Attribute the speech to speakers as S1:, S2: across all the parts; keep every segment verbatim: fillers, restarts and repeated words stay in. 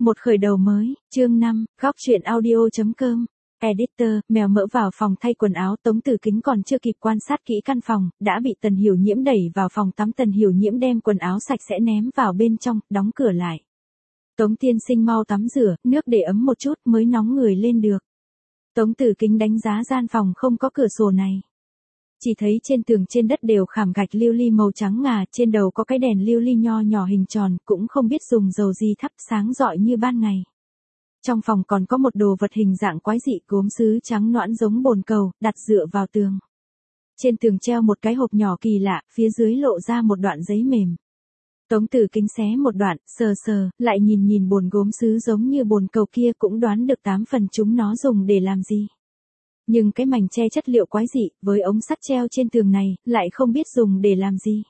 S1: Một khởi đầu mới, chương năm, góc truyện audio.com. Editor, mèo mỡ vào phòng thay quần áo. Tống Tử Kính còn chưa kịp quan sát kỹ căn phòng, đã bị Tần Hiểu Nhiễm đẩy vào phòng tắm. Tần Hiểu Nhiễm đem quần áo sạch sẽ ném vào bên trong, đóng cửa lại. Tống tiên sinh mau tắm rửa, nước để ấm một chút mới nóng người lên được. Tống Tử Kính đánh giá gian phòng không có cửa sổ này. Chỉ thấy trên tường trên đất đều khảm gạch lưu ly màu trắng ngà, trên đầu có cái đèn lưu ly nho nhỏ hình tròn, cũng không biết dùng dầu gì thắp, sáng rọi như ban ngày. Trong phòng còn có một đồ vật hình dạng quái dị, gốm sứ trắng nõn giống bồn cầu, đặt dựa vào tường. Trên tường treo một cái hộp nhỏ kỳ lạ, phía dưới lộ ra một đoạn giấy mềm. Tống Tử Kính xé một đoạn, sờ sờ, lại nhìn nhìn bồn gốm sứ giống như bồn cầu kia, cũng đoán được tám phần chúng nó dùng để làm gì. Nhưng cái mảnh che chất liệu quái dị, với ống sắt treo trên tường này, lại không biết dùng để làm gì.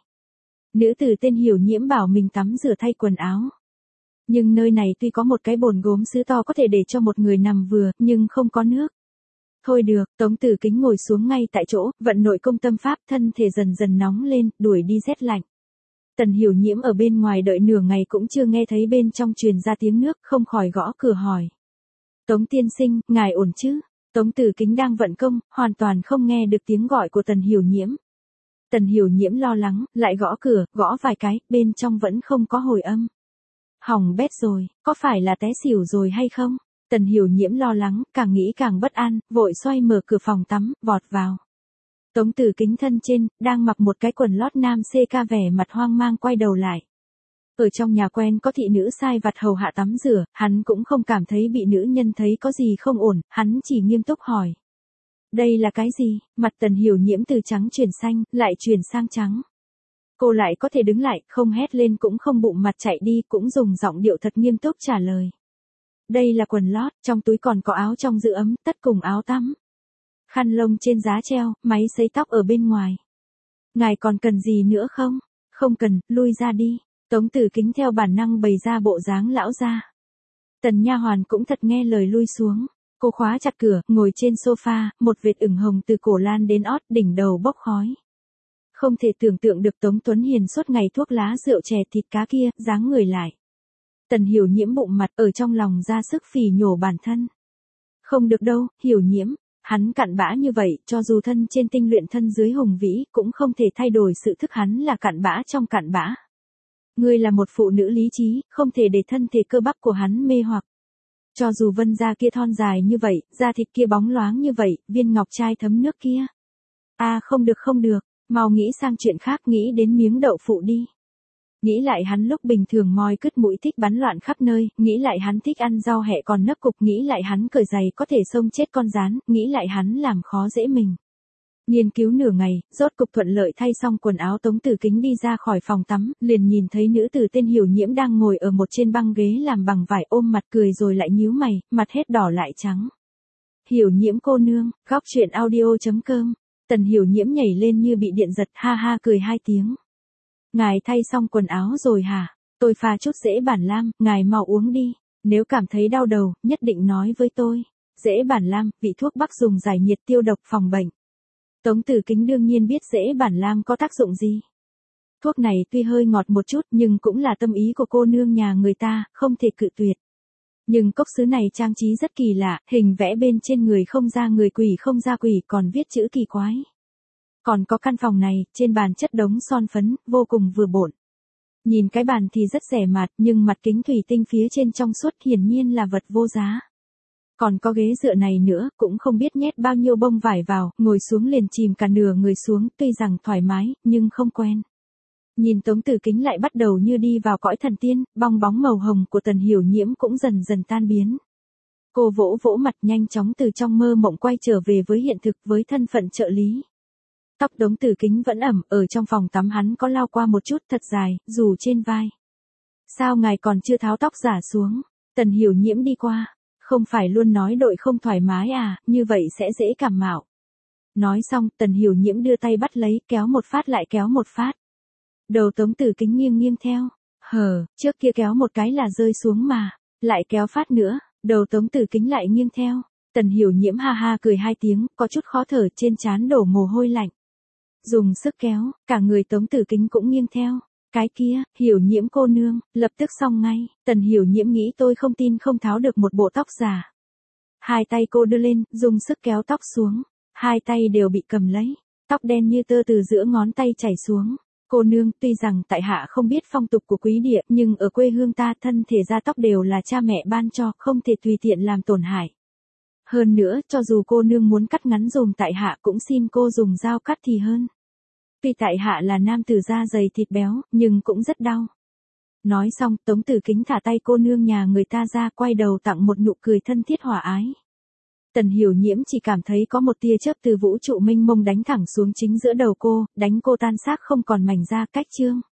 S1: Nữ tử tên Hiểu Nhiễm bảo mình tắm rửa thay quần áo. Nhưng nơi này tuy có một cái bồn gốm sứ to có thể để cho một người nằm vừa, nhưng không có nước. Thôi được, Tống Tử Kính ngồi xuống ngay tại chỗ, vận nội công tâm pháp, thân thể dần dần nóng lên, đuổi đi rét lạnh. Tần Hiểu Nhiễm ở bên ngoài đợi nửa ngày cũng chưa nghe thấy bên trong truyền ra tiếng nước, không khỏi gõ cửa hỏi. Tống tiên sinh, ngài ổn chứ? Tống Tử Kính đang vận công, hoàn toàn không nghe được tiếng gọi của Tần Hiểu Nhiễm. Tần Hiểu Nhiễm lo lắng, lại gõ cửa, gõ vài cái, bên trong vẫn không có hồi âm. Hỏng bét rồi, có phải là té xỉu rồi hay không? Tần Hiểu Nhiễm lo lắng, càng nghĩ càng bất an, vội xoay mở cửa phòng tắm, vọt vào. Tống Tử Kính thân trên, đang mặc một cái quần lót nam xê ca, vẻ mặt hoang mang quay đầu lại. Ở trong nhà quen có thị nữ sai vặt hầu hạ tắm rửa, hắn cũng không cảm thấy bị nữ nhân thấy có gì không ổn, hắn chỉ nghiêm túc hỏi. Đây là cái gì? Mặt Tần Hiểu Nhiễm từ trắng chuyển xanh, lại chuyển sang trắng. Cô lại có thể đứng lại, không hét lên cũng không bụng mặt chạy đi, cũng dùng giọng điệu thật nghiêm túc trả lời. Đây là quần lót, trong túi còn có áo trong giữ ấm, tất cùng áo tắm. Khăn lông trên giá treo, máy sấy tóc ở bên ngoài. Ngài còn cần gì nữa không? Không cần, lui ra đi. Tống Tử Kính theo bản năng bày ra bộ dáng lão gia. Tần nha hoàn cũng thật nghe lời lui xuống. Cô khóa chặt cửa, ngồi trên sofa, một vệt ửng hồng từ cổ lan đến ót, đỉnh đầu bốc khói. Không thể tưởng tượng được Tống Tuấn Hiền suốt ngày thuốc lá rượu chè thịt cá kia, dáng người lại. Tần Hiểu Nhiễm bụng mặt, ở trong lòng ra sức phỉ nhổ bản thân. Không được đâu, Hiểu Nhiễm, hắn cặn bã như vậy, cho dù thân trên tinh luyện thân dưới hùng vĩ, cũng không thể thay đổi sự thức hắn là cặn bã trong cặn bã. Ngươi là một phụ nữ lý trí, không thể để thân thể cơ bắp của hắn mê hoặc. Cho dù vân da kia thon dài như vậy, da thịt kia bóng loáng như vậy, viên ngọc trai thấm nước kia. À không được không được, mau nghĩ sang chuyện khác, nghĩ đến miếng đậu phụ đi. Nghĩ lại hắn lúc bình thường moi cứt mũi thích bắn loạn khắp nơi, nghĩ lại hắn thích ăn rau hẹ còn nấc cục, nghĩ lại hắn cởi giày có thể xông chết con gián, nghĩ lại hắn làm khó dễ mình. Nghiên cứu nửa ngày, rốt cục thuận lợi thay xong quần áo. Tống Tử Kính đi ra khỏi phòng tắm, liền nhìn thấy nữ tử tên Hiểu Nhiễm đang ngồi ở một trên băng ghế làm bằng vải, ôm mặt cười rồi lại nhíu mày, mặt hết đỏ lại trắng. Hiểu Nhiễm cô nương, góc truyện audio.com. Tần Hiểu Nhiễm nhảy lên như bị điện giật, ha ha cười hai tiếng. Ngài thay xong quần áo rồi hả? Tôi pha chút dễ bản lam, ngài mau uống đi. Nếu cảm thấy đau đầu, nhất định nói với tôi. Dễ bản lam, vị thuốc bắc dùng giải nhiệt tiêu độc phòng bệnh. Tống Tử Kính đương nhiên biết dễ bản lam có tác dụng gì. Thuốc này tuy hơi ngọt một chút nhưng cũng là tâm ý của cô nương nhà người ta, không thể cự tuyệt. Nhưng cốc sứ này trang trí rất kỳ lạ, hình vẽ bên trên người không ra người, quỷ không ra quỷ, còn viết chữ kỳ quái. Còn có căn phòng này, trên bàn chất đống son phấn, vô cùng vừa bộn. Nhìn cái bàn thì rất rẻ mạt, nhưng mặt kính thủy tinh phía trên trong suốt, hiển nhiên là vật vô giá. Còn có ghế dựa này nữa, cũng không biết nhét bao nhiêu bông vải vào, ngồi xuống liền chìm cả nửa người xuống, tuy rằng thoải mái, nhưng không quen. Nhìn Tống Tử Kính lại bắt đầu như đi vào cõi thần tiên, bong bóng màu hồng của Tần Hiểu Nhiễm cũng dần dần tan biến. Cô vỗ vỗ mặt, nhanh chóng từ trong mơ mộng quay trở về với hiện thực, với thân phận trợ lý. Tóc Tống Tử Kính vẫn ẩm, ở trong phòng tắm hắn có lau qua một chút, thật dài, dù trên vai. Sao ngài còn chưa tháo tóc giả xuống? Tần Hiểu Nhiễm đi qua. Không phải luôn nói đội không thoải mái à, như vậy sẽ dễ cảm mạo. Nói xong, Tần Hiểu Nhiễm đưa tay bắt lấy, kéo một phát lại kéo một phát. Đầu Tống Tử Kính nghiêng nghiêng theo. Hờ, trước kia kéo một cái là rơi xuống mà. Lại kéo phát nữa, đầu Tống Tử Kính lại nghiêng theo. Tần Hiểu Nhiễm ha ha cười hai tiếng, có chút khó thở, trên trán đổ mồ hôi lạnh. Dùng sức kéo, cả người Tống Tử Kính cũng nghiêng theo. Cái kia, Hiểu Nhiễm cô nương, lập tức xong ngay, Tần Hiểu Nhiễm nghĩ tôi không tin không tháo được một bộ tóc giả. Hai tay cô đưa lên, dùng sức kéo tóc xuống, hai tay đều bị cầm lấy, tóc đen như tơ từ giữa ngón tay chảy xuống. Cô nương, tuy rằng tại hạ không biết phong tục của quý địa, nhưng ở quê hương ta thân thể da tóc đều là cha mẹ ban cho, không thể tùy tiện làm tổn hại. Hơn nữa, cho dù cô nương muốn cắt ngắn dùm tại hạ cũng xin cô dùng dao cắt thì hơn. Tuy tại hạ là nam tử da dày thịt béo, nhưng cũng rất đau. Nói xong, Tống Tử Kính thả tay cô nương nhà người ta ra, quay đầu tặng một nụ cười thân thiết hòa ái. Tần Hiểu Nhiễm chỉ cảm thấy có một tia chớp từ vũ trụ mênh mông đánh thẳng xuống chính giữa đầu cô, đánh cô tan xác không còn mảnh da. Cách chương